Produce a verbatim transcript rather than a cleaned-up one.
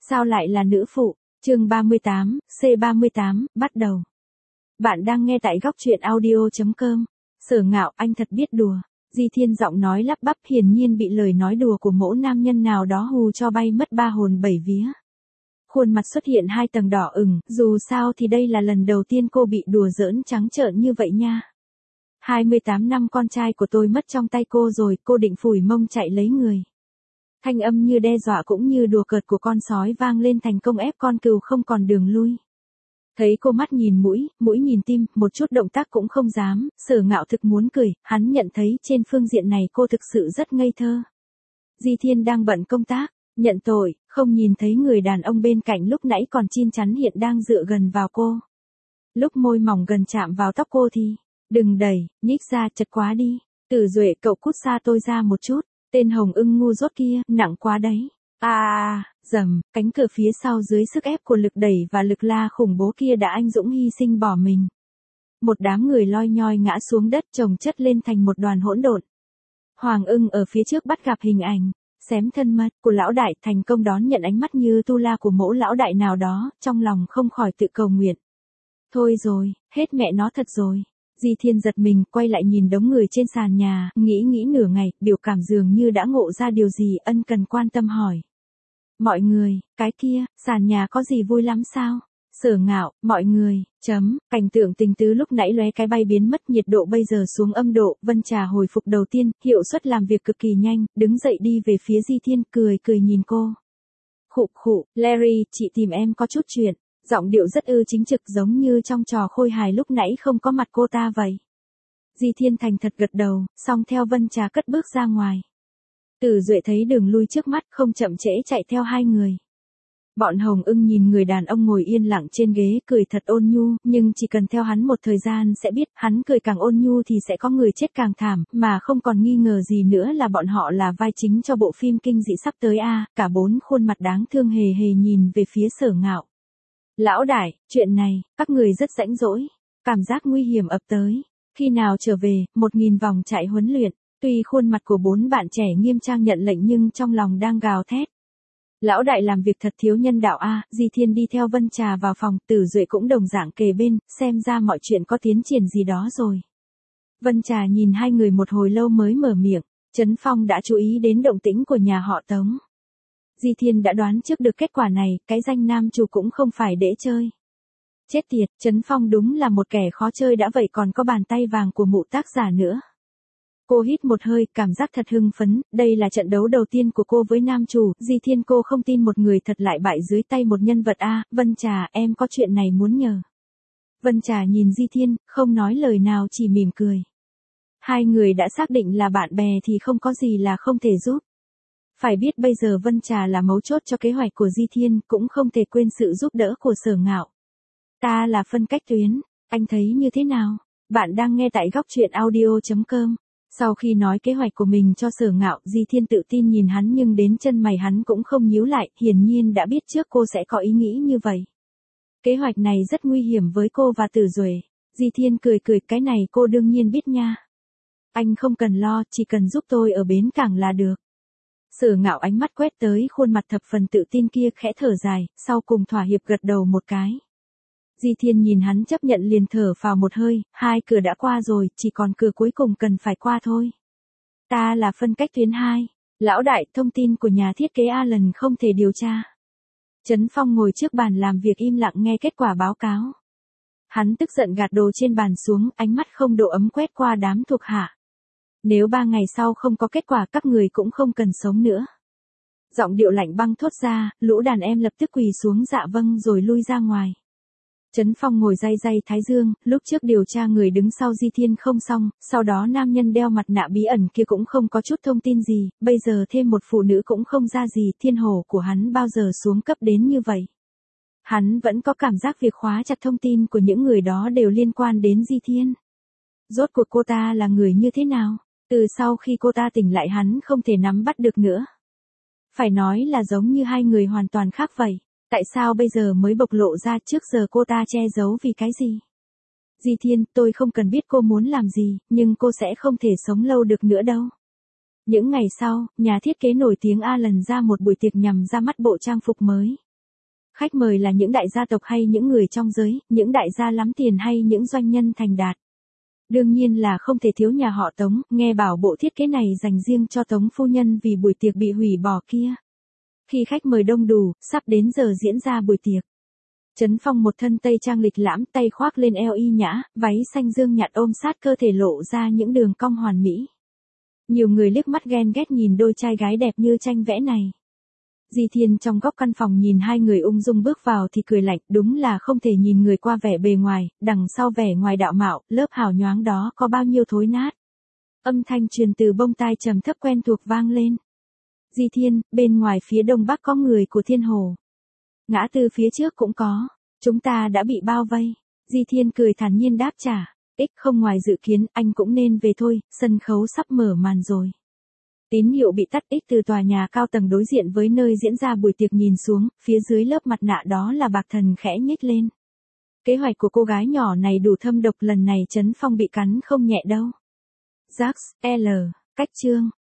Sao lại là nữ phụ? Chương ba mươi tám, C ba mươi tám, bắt đầu. Bạn đang nghe tại góc truyện audio chấm com. Sở Ngạo, anh thật biết đùa. Di Thiên giọng nói lắp bắp, hiển nhiên bị lời nói đùa của mẫu nam nhân nào đó hù cho bay mất ba hồn bảy vía. Khuôn mặt xuất hiện hai tầng đỏ ửng, dù sao thì đây là lần đầu tiên cô bị đùa giỡn trắng trợn như vậy nha. hai mươi tám năm con trai của tôi mất trong tay cô rồi, cô định phủi mông chạy lấy người. Thanh âm như đe dọa cũng như đùa cợt của con sói vang lên thành công ép con cừu không còn đường lui. Thấy cô mắt nhìn mũi, mũi nhìn tim, một chút động tác cũng không dám, Sở Ngạo thực muốn cười, hắn nhận thấy trên phương diện này cô thực sự rất ngây thơ. Di Thiên đang bận công tác, nhận tội, không nhìn thấy người đàn ông bên cạnh lúc nãy còn chín chắn hiện đang dựa gần vào cô. Lúc môi mỏng gần chạm vào tóc cô thì, đừng đẩy, nhích ra, chật quá đi. Tử Duệ, cậu cút xa tôi ra một chút. Tên hồng ưng ngu dốt kia, nặng quá đấy. À, à, dầm, cánh cửa phía sau dưới sức ép của lực đẩy và lực la khủng bố kia đã anh dũng hy sinh bỏ mình. Một đám người loi nhoi ngã xuống đất chồng chất lên thành một đoàn hỗn độn. Hoàng ưng ở phía trước bắt gặp hình ảnh, xém thân mật của lão đại, thành công đón nhận ánh mắt như tu la của mẫu lão đại nào đó, trong lòng không khỏi tự cầu nguyện. Thôi rồi, hết mẹ nó thật rồi. Di Thiên giật mình, quay lại nhìn đống người trên sàn nhà, nghĩ nghĩ nửa ngày, biểu cảm dường như đã ngộ ra điều gì, ân cần quan tâm hỏi. Mọi người, cái kia, sàn nhà có gì vui lắm sao? Sở Ngạo, mọi người, chấm, cảnh tượng tình tứ lúc nãy lóe cái bay biến mất, nhiệt độ bây giờ xuống âm độ, Vân Trà hồi phục đầu tiên, hiệu suất làm việc cực kỳ nhanh, đứng dậy đi về phía Di Thiên, cười cười nhìn cô. Khụ khụ, Larry, chị tìm em có chút chuyện. Giọng điệu rất ư chính trực, giống như trong trò khôi hài lúc nãy không có mặt cô ta vậy. Di Thiên thành thật gật đầu, xong theo Vân Trà cất bước ra ngoài. Tử Duệ thấy đường lui trước mắt, không chậm trễ chạy theo hai người. Bọn hồng ưng nhìn người đàn ông ngồi yên lặng trên ghế, cười thật ôn nhu, nhưng chỉ cần theo hắn một thời gian sẽ biết, hắn cười càng ôn nhu thì sẽ có người chết càng thảm, mà không còn nghi ngờ gì nữa là bọn họ là vai chính cho bộ phim kinh dị sắp tới a. À, cả bốn khuôn mặt đáng thương hề hề nhìn về phía Sở Ngạo. Lão đại, chuyện này, các người rất rãnh rỗi, cảm giác nguy hiểm ập tới. Khi nào trở về, một nghìn vòng chạy huấn luyện, tuy khuôn mặt của bốn bạn trẻ nghiêm trang nhận lệnh nhưng trong lòng đang gào thét. Lão đại làm việc thật thiếu nhân đạo a. À, Di Thiên đi theo Vân Trà vào phòng, Tử Duệ cũng đồng dạng kề bên, xem ra mọi chuyện có tiến triển gì đó rồi. Vân Trà nhìn hai người một hồi lâu mới mở miệng, Trấn Phong đã chú ý đến động tĩnh của nhà họ Tống. Di Thiên đã đoán trước được kết quả này, cái danh nam chủ cũng không phải để chơi. Chết tiệt, Trấn Phong đúng là một kẻ khó chơi đã vậy còn có bàn tay vàng của mụ tác giả nữa. Cô hít một hơi, cảm giác thật hưng phấn, đây là trận đấu đầu tiên của cô với nam chủ, Di Thiên cô không tin một người thật lại bại dưới tay một nhân vật a. À, Vân Trà, em có chuyện này muốn nhờ. Vân Trà nhìn Di Thiên, không nói lời nào chỉ mỉm cười. Hai người đã xác định là bạn bè thì không có gì là không thể giúp. Phải biết bây giờ Vân Trà là mấu chốt cho kế hoạch của Di Thiên, cũng không thể quên sự giúp đỡ của Sở Ngạo. Ta là phân cách tuyến, anh thấy như thế nào? Bạn đang nghe tại góc truyện audio chấm com. Sau khi nói kế hoạch của mình cho Sở Ngạo, Di Thiên tự tin nhìn hắn nhưng đến chân mày hắn cũng không nhíu lại, hiển nhiên đã biết trước cô sẽ có ý nghĩ như vậy. Kế hoạch này rất nguy hiểm với cô và Tử Duệ. Di Thiên cười cười, cái này cô đương nhiên biết nha. Anh không cần lo, chỉ cần giúp tôi ở bến cảng là được. Sở Ngạo ánh mắt quét tới khuôn mặt thập phần tự tin kia, khẽ thở dài, sau cùng thỏa hiệp gật đầu một cái. Di Thiên nhìn hắn chấp nhận liền thở phào một hơi, hai cửa đã qua rồi, chỉ còn cửa cuối cùng cần phải qua thôi. Ta là phân cách tuyến hai. Lão đại, thông tin của nhà thiết kế Alan không thể điều tra. Trấn Phong ngồi trước bàn làm việc im lặng nghe kết quả báo cáo. Hắn tức giận gạt đồ trên bàn xuống, ánh mắt không độ ấm quét qua đám thuộc hạ. Nếu ba ngày sau không có kết quả các người cũng không cần sống nữa. Giọng điệu lạnh băng thốt ra, lũ đàn em lập tức quỳ xuống dạ vâng rồi lui ra ngoài. Trấn Phong ngồi day day thái dương, lúc trước điều tra người đứng sau Di Thiên không xong, sau đó nam nhân đeo mặt nạ bí ẩn kia cũng không có chút thông tin gì, bây giờ thêm một phụ nữ cũng không ra gì, thiên hồ của hắn bao giờ xuống cấp đến như vậy. Hắn vẫn có cảm giác việc khóa chặt thông tin của những người đó đều liên quan đến Di Thiên. Rốt cuộc cô ta là người như thế nào? Từ sau khi cô ta tỉnh lại hắn không thể nắm bắt được nữa. Phải nói là giống như hai người hoàn toàn khác vậy. Tại sao bây giờ mới bộc lộ ra, trước giờ cô ta che giấu vì cái gì? Di Thiên, tôi không cần biết cô muốn làm gì, nhưng cô sẽ không thể sống lâu được nữa đâu. Những ngày sau, nhà thiết kế nổi tiếng Alan ra một buổi tiệc nhằm ra mắt bộ trang phục mới. Khách mời là những đại gia tộc hay những người trong giới, những đại gia lắm tiền hay những doanh nhân thành đạt. Đương nhiên là không thể thiếu nhà họ Tống, nghe bảo bộ thiết kế này dành riêng cho Tống phu nhân vì buổi tiệc bị hủy bỏ kia. Khi khách mời đông đủ, sắp đến giờ diễn ra buổi tiệc. Trấn Phong một thân tây trang lịch lãm, tay khoác lên eo y nhã, váy xanh dương nhạt ôm sát cơ thể lộ ra những đường cong hoàn mỹ. Nhiều người liếc mắt ghen ghét nhìn đôi trai gái đẹp như tranh vẽ này. Di Thiên trong góc căn phòng nhìn hai người ung dung bước vào thì cười lạnh, đúng là không thể nhìn người qua vẻ bề ngoài, đằng sau vẻ ngoài đạo mạo, lớp hào nhoáng đó có bao nhiêu thối nát. Âm thanh truyền từ bông tai trầm thấp quen thuộc vang lên. Di Thiên, bên ngoài phía đông bắc có người của Thiên Hồ. Ngã tư phía trước cũng có, chúng ta đã bị bao vây. Di Thiên cười thản nhiên đáp trả, ích không ngoài dự kiến, anh cũng nên về thôi, sân khấu sắp mở màn rồi. Tín hiệu bị tắt, ích từ tòa nhà cao tầng đối diện với nơi diễn ra buổi tiệc nhìn xuống, phía dưới lớp mặt nạ đó là Bạc Thần khẽ nhếch lên. Kế hoạch của cô gái nhỏ này đủ thâm độc, lần này Trấn Phong bị cắn không nhẹ đâu. Jax, L, cách chương.